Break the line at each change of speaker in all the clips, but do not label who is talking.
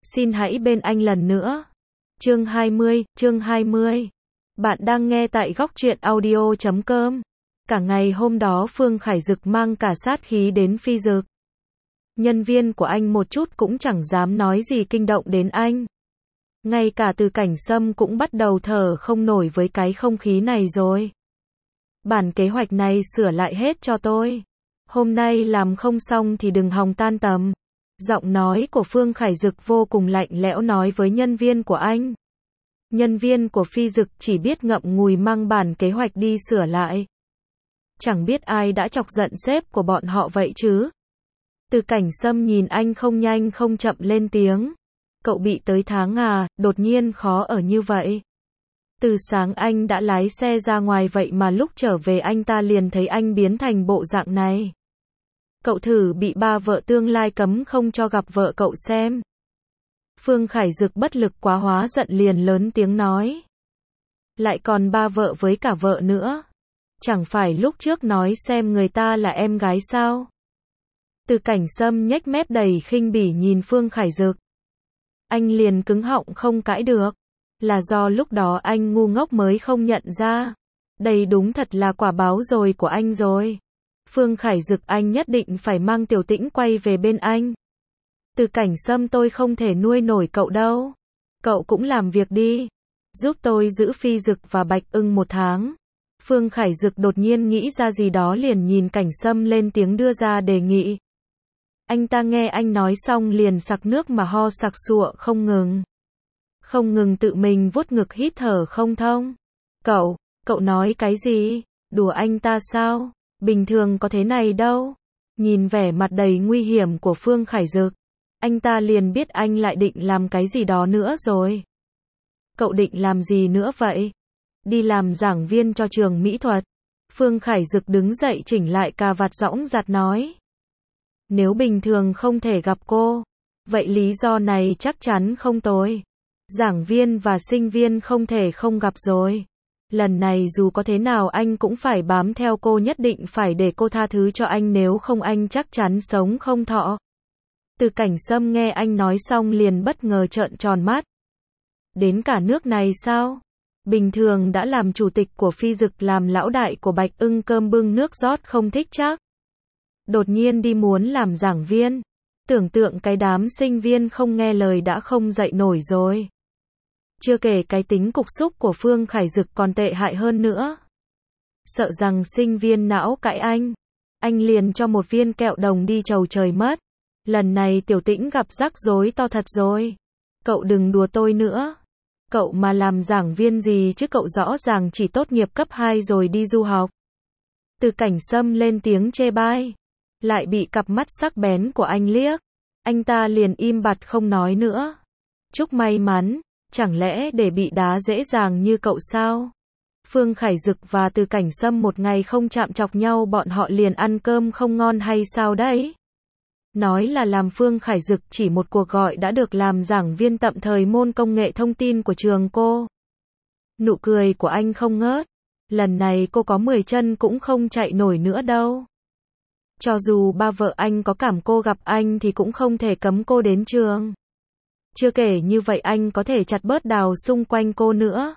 Xin hãy bên anh lần nữa. Chương 20. Bạn đang nghe tại góc truyện audio.com. Cả ngày hôm đó Phương Khải Dực mang cả sát khí đến Phi Dực. Nhân viên của anh một chút cũng chẳng dám nói gì kinh động đến anh. Ngay cả Từ Cảnh Sâm cũng bắt đầu thở không nổi với cái không khí này rồi. Bản kế hoạch này sửa lại hết cho tôi. Hôm nay làm không xong thì đừng hòng tan tầm. Giọng nói của Phương Khải Dực vô cùng lạnh lẽo nói với nhân viên của anh. Nhân viên của Phi Dực chỉ biết ngậm ngùi mang bản kế hoạch đi sửa lại. Chẳng biết ai đã chọc giận sếp của bọn họ vậy chứ. Từ Cảnh Sâm nhìn anh không nhanh không chậm lên tiếng. Cậu bị tới tháng à, đột nhiên khó ở như vậy. Từ sáng anh đã lái xe ra ngoài vậy mà lúc trở về anh ta liền thấy anh biến thành bộ dạng này. Cậu thử bị ba vợ tương lai cấm không cho gặp vợ cậu xem. Phương Khải Dực bất lực quá hóa giận liền lớn tiếng nói. Lại còn ba vợ với cả vợ nữa. Chẳng phải lúc trước nói xem người ta là em gái sao? Từ Cảnh Sâm nhếch mép đầy khinh bỉ nhìn Phương Khải Dực. Anh liền cứng họng không cãi được. Là do lúc đó anh ngu ngốc mới không nhận ra. Đây đúng thật là quả báo rồi của anh rồi. Phương Khải Dực anh nhất định phải mang Tiểu Tĩnh quay về bên anh. Từ Cảnh Sâm tôi không thể nuôi nổi cậu đâu. Cậu cũng làm việc đi. Giúp tôi giữ Phi Dực và Bạch Ưng 1 tháng. Phương Khải Dực đột nhiên nghĩ ra gì đó liền nhìn Cảnh Sâm lên tiếng đưa ra đề nghị. Anh ta nghe anh nói xong liền sặc nước mà ho sặc sụa không ngừng. Không ngừng tự mình vuốt ngực hít thở không thông. Cậu nói cái gì? Đùa anh ta sao? Bình thường có thế này đâu. Nhìn vẻ mặt đầy nguy hiểm của Phương Khải Dực, anh ta liền biết anh lại định làm cái gì đó nữa rồi. Cậu định làm gì nữa vậy? Đi làm giảng viên cho trường mỹ thuật. Phương Khải Dực đứng dậy chỉnh lại cà vạt dõng dạc nói. Nếu bình thường không thể gặp cô, vậy lý do này chắc chắn không tồi. Giảng viên và sinh viên không thể không gặp rồi. Lần này dù có thế nào anh cũng phải bám theo cô, nhất định phải để cô tha thứ cho anh, nếu không anh chắc chắn sống không thọ. Từ Cảnh Sâm nghe anh nói xong liền bất ngờ trợn tròn mắt. Đến cả nước này sao? Bình thường đã làm chủ tịch của Phi Dực, làm lão đại của Bạch Ưng, cơm bưng nước rót không thích chắc. Đột nhiên đi muốn làm giảng viên. Tưởng tượng cái đám sinh viên không nghe lời đã không dậy nổi rồi. Chưa kể cái tính cục xúc của Phương Khải Dực còn tệ hại hơn nữa. Sợ rằng sinh viên não cãi anh liền cho một viên kẹo đồng đi chầu trời mất. Lần này Tiểu Tĩnh gặp rắc rối to thật rồi. Cậu đừng đùa tôi nữa. Cậu mà làm giảng viên gì chứ, cậu rõ ràng chỉ tốt nghiệp cấp 2 rồi đi du học. Từ Cảnh Sâm lên tiếng chê bai. Lại bị cặp mắt sắc bén của anh liếc. Anh ta liền im bặt không nói nữa. Chúc may mắn. Chẳng lẽ để bị đá dễ dàng như cậu sao? Phương Khải Dực và Từ Cảnh Sâm một ngày không chạm chọc nhau bọn họ liền ăn cơm không ngon hay sao đấy? Nói là làm Phương Khải Dực chỉ một cuộc gọi đã được làm giảng viên tạm thời môn công nghệ thông tin của trường cô. Nụ cười của anh không ngớt. Lần này cô có 10 chân cũng không chạy nổi nữa đâu. Cho dù ba vợ anh có cảm cô gặp anh thì cũng không thể cấm cô đến trường. Chưa kể như vậy anh có thể chặt bớt đào xung quanh cô nữa.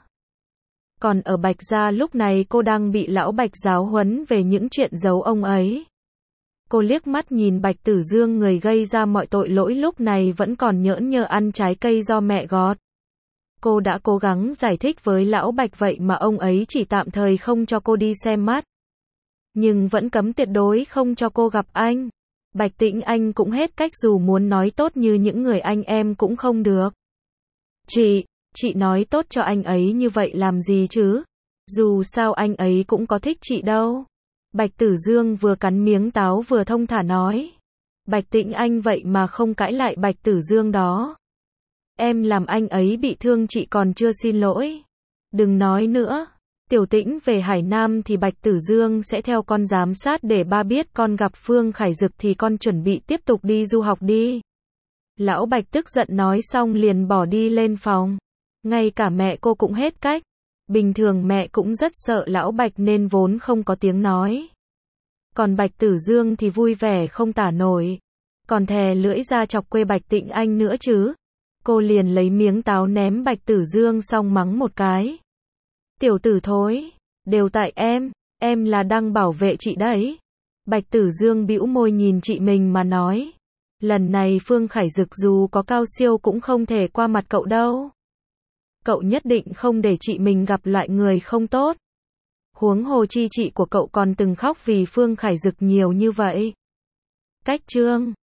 Còn ở Bạch gia lúc này cô đang bị lão Bạch giáo huấn về những chuyện giấu ông ấy. Cô liếc mắt nhìn Bạch Tử Dương, người gây ra mọi tội lỗi, lúc này vẫn còn nhỡn nhơ ăn trái cây do mẹ gọt. Cô đã cố gắng giải thích với lão Bạch vậy mà ông ấy chỉ tạm thời không cho cô đi xem mắt. Nhưng vẫn cấm tuyệt đối không cho cô gặp anh. Bạch Tĩnh anh cũng hết cách, dù muốn nói tốt như những người anh em cũng không được. Chị nói tốt cho anh ấy như vậy làm gì chứ? Dù sao anh ấy cũng có thích chị đâu. Bạch Tử Dương vừa cắn miếng táo vừa thông thả nói. Bạch Tĩnh anh vậy mà không cãi lại Bạch Tử Dương đó. Em làm anh ấy bị thương chị còn chưa xin lỗi. Đừng nói nữa. Tiểu Tĩnh về Hải Nam thì Bạch Tử Dương sẽ theo con giám sát để ba biết con gặp Phương Khải Dực thì con chuẩn bị tiếp tục đi du học đi. Lão Bạch tức giận nói xong liền bỏ đi lên phòng. Ngay cả mẹ cô cũng hết cách. Bình thường mẹ cũng rất sợ lão Bạch nên vốn không có tiếng nói. Còn Bạch Tử Dương thì vui vẻ không tả nổi. Còn thè lưỡi ra chọc quê Bạch Tĩnh anh nữa chứ. Cô liền lấy miếng táo ném Bạch Tử Dương xong mắng một cái. Tiểu tử thối, đều tại em là đang bảo vệ chị đấy. Bạch Tử Dương bĩu môi nhìn chị mình mà nói. Lần này Phương Khải Dực dù có cao siêu cũng không thể qua mặt cậu đâu. Cậu nhất định không để chị mình gặp loại người không tốt. Huống hồ chi chị của cậu còn từng khóc vì Phương Khải Dực nhiều như vậy. Cách chương